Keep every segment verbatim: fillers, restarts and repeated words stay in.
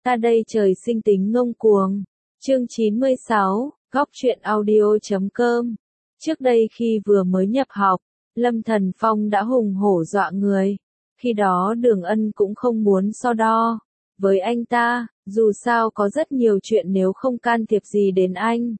Ta đây trời sinh tính ngông cuồng. Chương chín mươi sáu, góc truyện audio chấm com. Trước đây khi vừa mới nhập học, Lâm Thần Phong đã hùng hổ dọa người. Khi đó Đường Ân cũng không muốn so đo với anh ta, dù sao có rất nhiều chuyện nếu không can thiệp gì đến anh,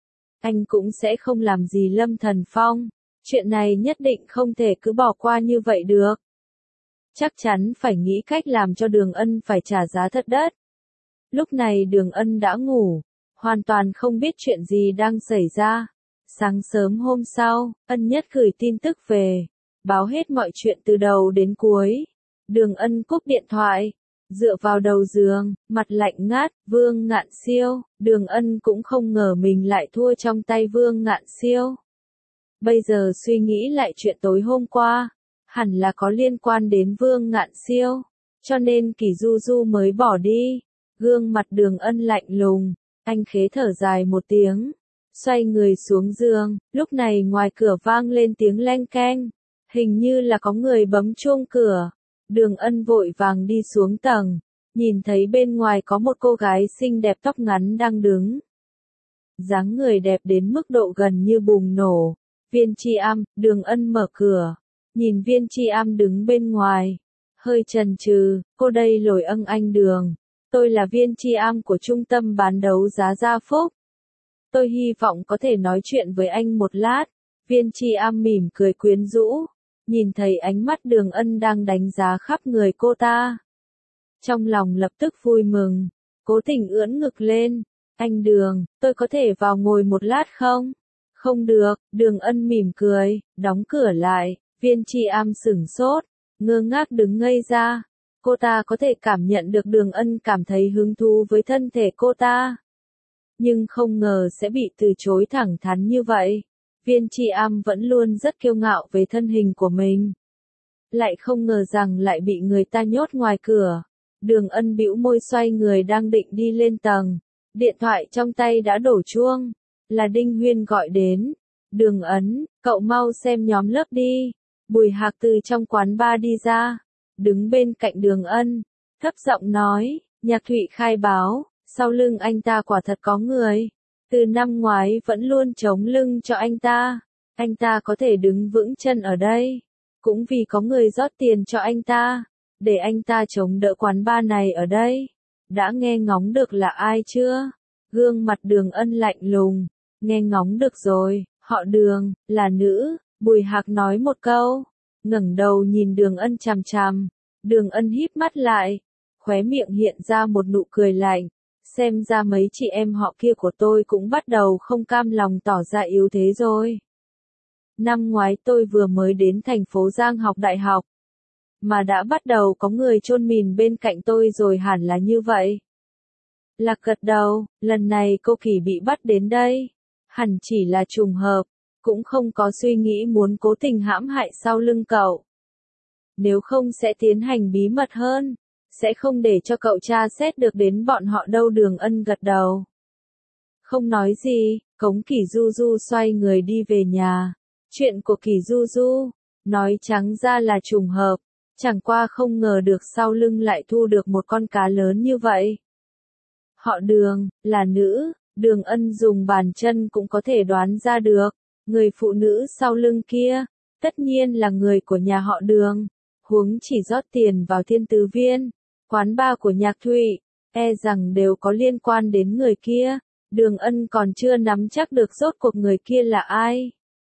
anh cũng sẽ không làm gì Lâm Thần Phong. Chuyện này nhất định không thể cứ bỏ qua như vậy được. Chắc chắn phải nghĩ cách làm cho Đường Ân phải trả giá thật đắt. Lúc này Đường Ân đã ngủ, hoàn toàn không biết chuyện gì đang xảy ra. Sáng sớm hôm sau, Ân Nhất gửi tin tức về, báo hết mọi chuyện từ đầu đến cuối. Đường Ân cúp điện thoại, dựa vào đầu giường, mặt lạnh ngắt. Vương Ngạn Siêu. Đường Ân cũng không ngờ mình lại thua trong tay Vương Ngạn Siêu. Bây giờ suy nghĩ lại chuyện tối hôm qua, hẳn là có liên quan đến Vương Ngạn Siêu, cho nên Kỳ Du Du mới bỏ đi. Gương mặt Đường Ân lạnh lùng, anh khế thở dài một tiếng, xoay người xuống giường. Lúc này ngoài cửa vang lên tiếng leng keng, hình như là có người bấm chuông cửa. Đường Ân vội vàng đi xuống tầng, nhìn thấy bên ngoài có một cô gái xinh đẹp tóc ngắn đang đứng. Dáng người đẹp đến mức độ gần như bùng nổ. Viên Chi Am. Đường Ân mở cửa, nhìn Viên Chi Am đứng bên ngoài, hơi chần chừ. Cô đây lồi âng anh Đường, tôi là Viên Chi Am của trung tâm bán đấu giá Gia Phúc. Tôi hy vọng có thể nói chuyện với anh một lát. Viên Chi Am mỉm cười quyến rũ, nhìn thấy ánh mắt Đường Ân đang đánh giá khắp người cô ta. Trong lòng lập tức vui mừng, cố tình ưỡn ngực lên. Anh Đường, tôi có thể vào ngồi một lát không? Không được. Đường Ân mỉm cười, đóng cửa lại. Viên Chi Am sửng sốt, ngơ ngác đứng ngây ra. Cô ta có thể cảm nhận được Đường Ân cảm thấy hứng thú với thân thể cô ta, nhưng không ngờ sẽ bị từ chối thẳng thắn như vậy. Viên Chi Am vẫn luôn rất kiêu ngạo về thân hình của mình, lại không ngờ rằng lại bị người ta nhốt ngoài cửa. Đường Ân bĩu môi xoay người đang định đi lên tầng, điện thoại trong tay đã đổ chuông, là Đinh Huyên gọi đến. Đường Ấn, cậu mau xem nhóm lớp đi. Bùi Hạc từ trong quán bar đi ra, đứng bên cạnh Đường Ân, thấp giọng nói. Nhạc Thụy khai báo, sau lưng anh ta quả thật có người, từ năm ngoái vẫn luôn chống lưng cho anh ta. Anh ta có thể đứng vững chân ở đây, cũng vì có người rót tiền cho anh ta, để anh ta chống đỡ quán bar này ở đây. Đã nghe ngóng được là ai chưa? Gương mặt Đường Ân lạnh lùng. Nghe ngóng được rồi, họ Đường, là nữ. Bùi Hạc nói một câu, ngẩng đầu nhìn Đường Ân chằm chằm. Đường Ân híp mắt lại, khóe miệng hiện ra một nụ cười lạnh. Xem ra mấy chị em họ kia của tôi cũng bắt đầu không cam lòng tỏ ra yếu thế rồi. Năm ngoái tôi vừa mới đến thành phố Giang học đại học, mà đã bắt đầu có người chôn mìn bên cạnh tôi rồi. Hẳn là như vậy. Lạc gật đầu, lần này cô Kỳ bị bắt đến đây, hẳn chỉ là trùng hợp, cũng không có suy nghĩ muốn cố tình hãm hại sau lưng cậu. Nếu không sẽ tiến hành bí mật hơn, sẽ không để cho cậu tra xét được đến bọn họ đâu. Đường Ân gật đầu, không nói gì. Cống Kỳ Du Du xoay người đi về nhà. Chuyện của Kỳ Du Du, nói trắng ra là trùng hợp, chẳng qua không ngờ được sau lưng lại thu được một con cá lớn như vậy. Họ Đường, là nữ. Đường Ân dùng bàn chân cũng có thể đoán ra được, người phụ nữ sau lưng kia, tất nhiên là người của nhà họ Đường. Huống chỉ rót tiền vào Thiên Tứ Viên, quán bar của Nhạc Thụy, e rằng đều có liên quan đến người kia. Đường Ân còn chưa nắm chắc được rốt cuộc người kia là ai,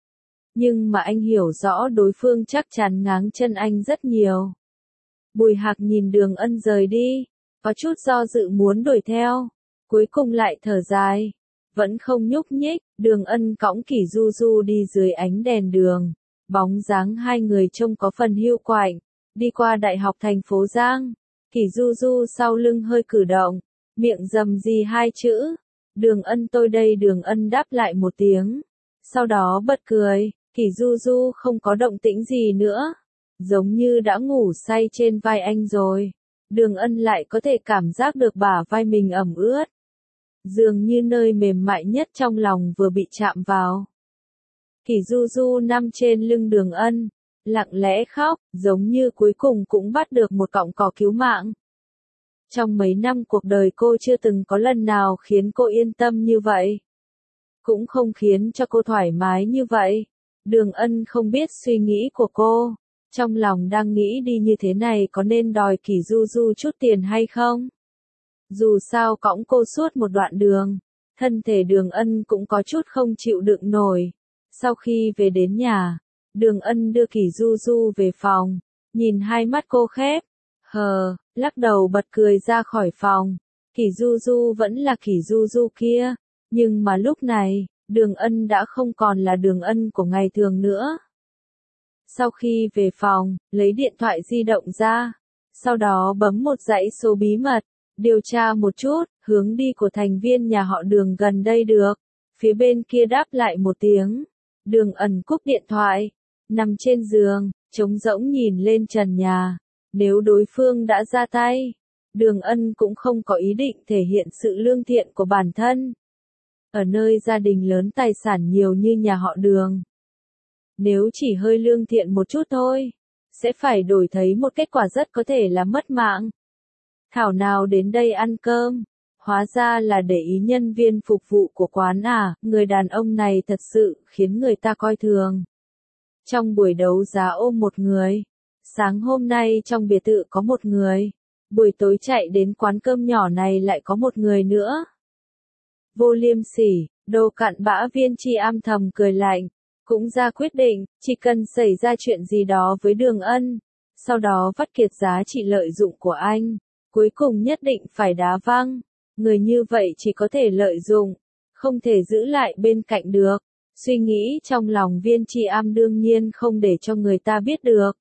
nhưng mà anh hiểu rõ đối phương chắc chắn ngáng chân anh rất nhiều. Bùi Hạc nhìn Đường Ân rời đi, có chút do dự muốn đuổi theo, cuối cùng lại thở dài, vẫn không nhúc nhích. Đường Ân cõng Kỳ Du Du đi dưới ánh đèn đường, bóng dáng hai người trông có phần hiu quạnh. Đi qua Đại học thành phố Giang, Kỳ Du Du sau lưng hơi cử động, miệng rầm rì hai chữ, Đường Ân tôi đây. Đường Ân đáp lại một tiếng, sau đó bật cười. Kỳ Du Du không có động tĩnh gì nữa, giống như đã ngủ say trên vai anh rồi. Đường Ân lại có thể cảm giác được bả vai mình ẩm ướt, dường như nơi mềm mại nhất trong lòng vừa bị chạm vào. Kỳ Du Du nằm trên lưng Đường Ân, lặng lẽ khóc, giống như cuối cùng cũng bắt được một cọng cỏ cứu mạng. Trong mấy năm cuộc đời cô chưa từng có lần nào khiến cô yên tâm như vậy. Cũng không khiến cho cô thoải mái như vậy. Đường Ân không biết suy nghĩ của cô. Trong lòng đang nghĩ đi như thế này có nên đòi Kỷ Du Du chút tiền hay không? Dù sao cõng cô suốt một đoạn đường. Thân thể Đường Ân cũng có chút không chịu đựng nổi. Sau khi về đến nhà, Đường Ân đưa Kỷ Du Du về phòng. Nhìn hai mắt cô khép. Hờ, lắc đầu bật cười ra khỏi phòng. Kỷ Du Du vẫn là Kỷ Du Du kia. Nhưng mà lúc này, Đường Ân đã không còn là Đường Ân của ngày thường nữa. Sau khi về phòng, lấy điện thoại di động ra. Sau đó bấm một dãy số bí mật. Điều tra một chút, hướng đi của thành viên nhà họ Đường gần đây được. Phía bên kia đáp lại một tiếng. Đường Ân cúp điện thoại. Nằm trên giường, trống rỗng nhìn lên trần nhà. Nếu đối phương đã ra tay, Đường Ân cũng không có ý định thể hiện sự lương thiện của bản thân. Ở nơi gia đình lớn tài sản nhiều như nhà họ Đường, nếu chỉ hơi lương thiện một chút thôi, sẽ phải đổi thấy một kết quả rất có thể là mất mạng. Thảo nào đến đây ăn cơm, hóa ra là để ý nhân viên phục vụ của quán à, người đàn ông này thật sự khiến người ta coi thường. Trong buổi đấu giá ôm một người, sáng hôm nay trong biệt thự có một người, buổi tối chạy đến quán cơm nhỏ này lại có một người nữa. Vô liêm sỉ, đồ cặn bã Viên Chi âm thầm cười lạnh, cũng ra quyết định, chỉ cần xảy ra chuyện gì đó với Đường Ân, sau đó vắt kiệt giá trị lợi dụng của anh, cuối cùng nhất định phải đá văng. Người như vậy chỉ có thể lợi dụng, không thể giữ lại bên cạnh được. Suy nghĩ trong lòng Viên Chi âm đương nhiên không để cho người ta biết được.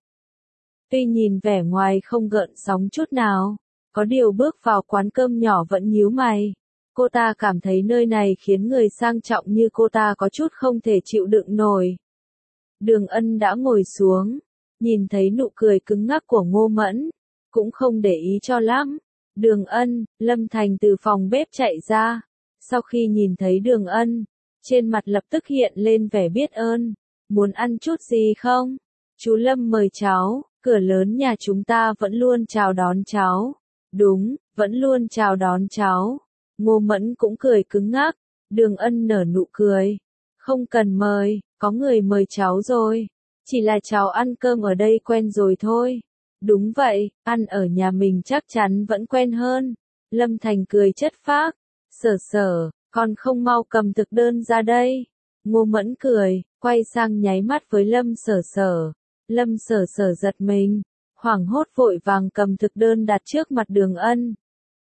Tuy nhìn vẻ ngoài không gợn sóng chút nào, có điều bước vào quán cơm nhỏ vẫn nhíu mày. Cô ta cảm thấy nơi này khiến người sang trọng như cô ta có chút không thể chịu đựng nổi. Đường Ân đã ngồi xuống, nhìn thấy nụ cười cứng ngắc của Ngô Mẫn, cũng không để ý cho lắm. Đường Ân, Lâm Thành từ phòng bếp chạy ra. Sau khi nhìn thấy Đường Ân, trên mặt lập tức hiện lên vẻ biết ơn. Muốn ăn chút gì không? Chú Lâm mời cháu, cửa lớn nhà chúng ta vẫn luôn chào đón cháu. Đúng, vẫn luôn chào đón cháu. Ngô Mẫn cũng cười cứng ngắc. Đường Ân nở nụ cười. Không cần mời, có người mời cháu rồi. Chỉ là cháu ăn cơm ở đây quen rồi thôi. Đúng vậy, ăn ở nhà mình chắc chắn vẫn quen hơn. Lâm Thành cười chất phác. Sở sở, con không mau cầm thực đơn ra đây. Ngô Mẫn cười, quay sang nháy mắt với Lâm Sở Sở. Lâm Sở Sở giật mình, hoảng hốt vội vàng cầm thực đơn đặt trước mặt Đường Ân.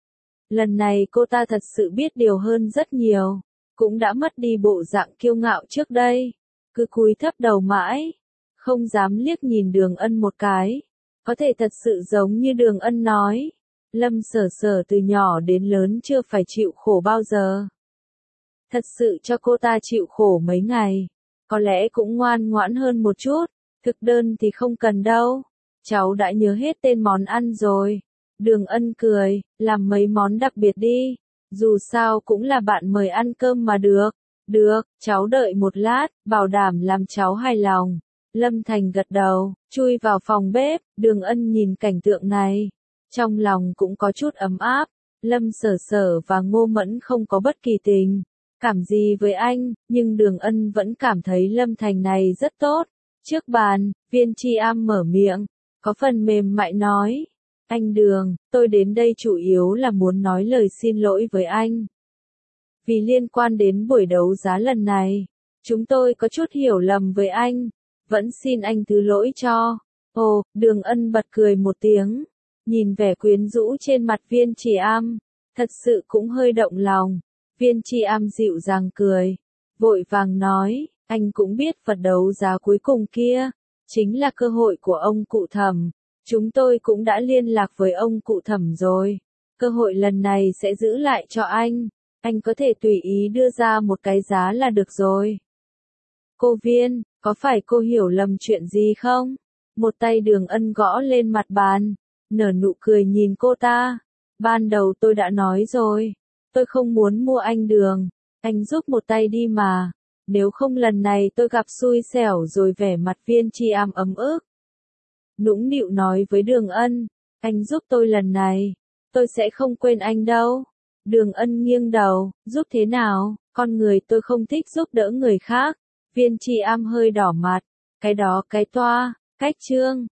Lần này cô ta thật sự biết điều hơn rất nhiều, cũng đã mất đi bộ dạng kiêu ngạo trước đây, cứ cúi thấp đầu mãi, không dám liếc nhìn Đường Ân một cái. Có thể thật sự giống như Đường Ân nói, Lâm Sở Sở từ nhỏ đến lớn chưa phải chịu khổ bao giờ. Thật sự cho cô ta chịu khổ mấy ngày, có lẽ cũng ngoan ngoãn hơn một chút. Thực đơn thì không cần đâu, cháu đã nhớ hết tên món ăn rồi. Đường Ân cười, làm mấy món đặc biệt đi, dù sao cũng là bạn mời ăn cơm mà được. Được, cháu đợi một lát, bảo đảm làm cháu hài lòng. Lâm Thành gật đầu, chui vào phòng bếp. Đường Ân nhìn cảnh tượng này, trong lòng cũng có chút ấm áp. Lâm Sở Sở và Ngô Mẫn không có bất kỳ tình cảm gì với anh, nhưng Đường Ân vẫn cảm thấy Lâm Thành này rất tốt. Trước bàn, Viên Chi Am mở miệng, có phần mềm mại nói. Anh Đường, tôi đến đây chủ yếu là muốn nói lời xin lỗi với anh. Vì liên quan đến buổi đấu giá lần này, chúng tôi có chút hiểu lầm với anh, vẫn xin anh thứ lỗi cho. Ồ, Đường Ân bật cười một tiếng, nhìn vẻ quyến rũ trên mặt Viên Chi Am, thật sự cũng hơi động lòng. Viên Chi Am dịu dàng cười, vội vàng nói, anh cũng biết vật đấu giá cuối cùng kia, chính là cơ hội của ông cụ Thẩm. Chúng tôi cũng đã liên lạc với ông cụ Thẩm rồi. Cơ hội lần này sẽ giữ lại cho anh. Anh có thể tùy ý đưa ra một cái giá là được rồi. Cô Viên, có phải cô hiểu lầm chuyện gì không? Một tay Đường Ân gõ lên mặt bàn, nở nụ cười nhìn cô ta. Ban đầu tôi đã nói rồi, tôi không muốn mua anh Đường. Anh giúp một tay đi mà. Nếu không lần này tôi gặp xui xẻo rồi. Vẻ mặt Viên Chi Am ấm ức. Nũng nịu nói với Đường Ân, anh giúp tôi lần này, Tôi sẽ không quên anh đâu. Đường Ân nghiêng đầu, giúp thế nào, con người tôi không thích giúp đỡ người khác. Viên Tri Am hơi đỏ mặt, cái đó cái toa, cách trương.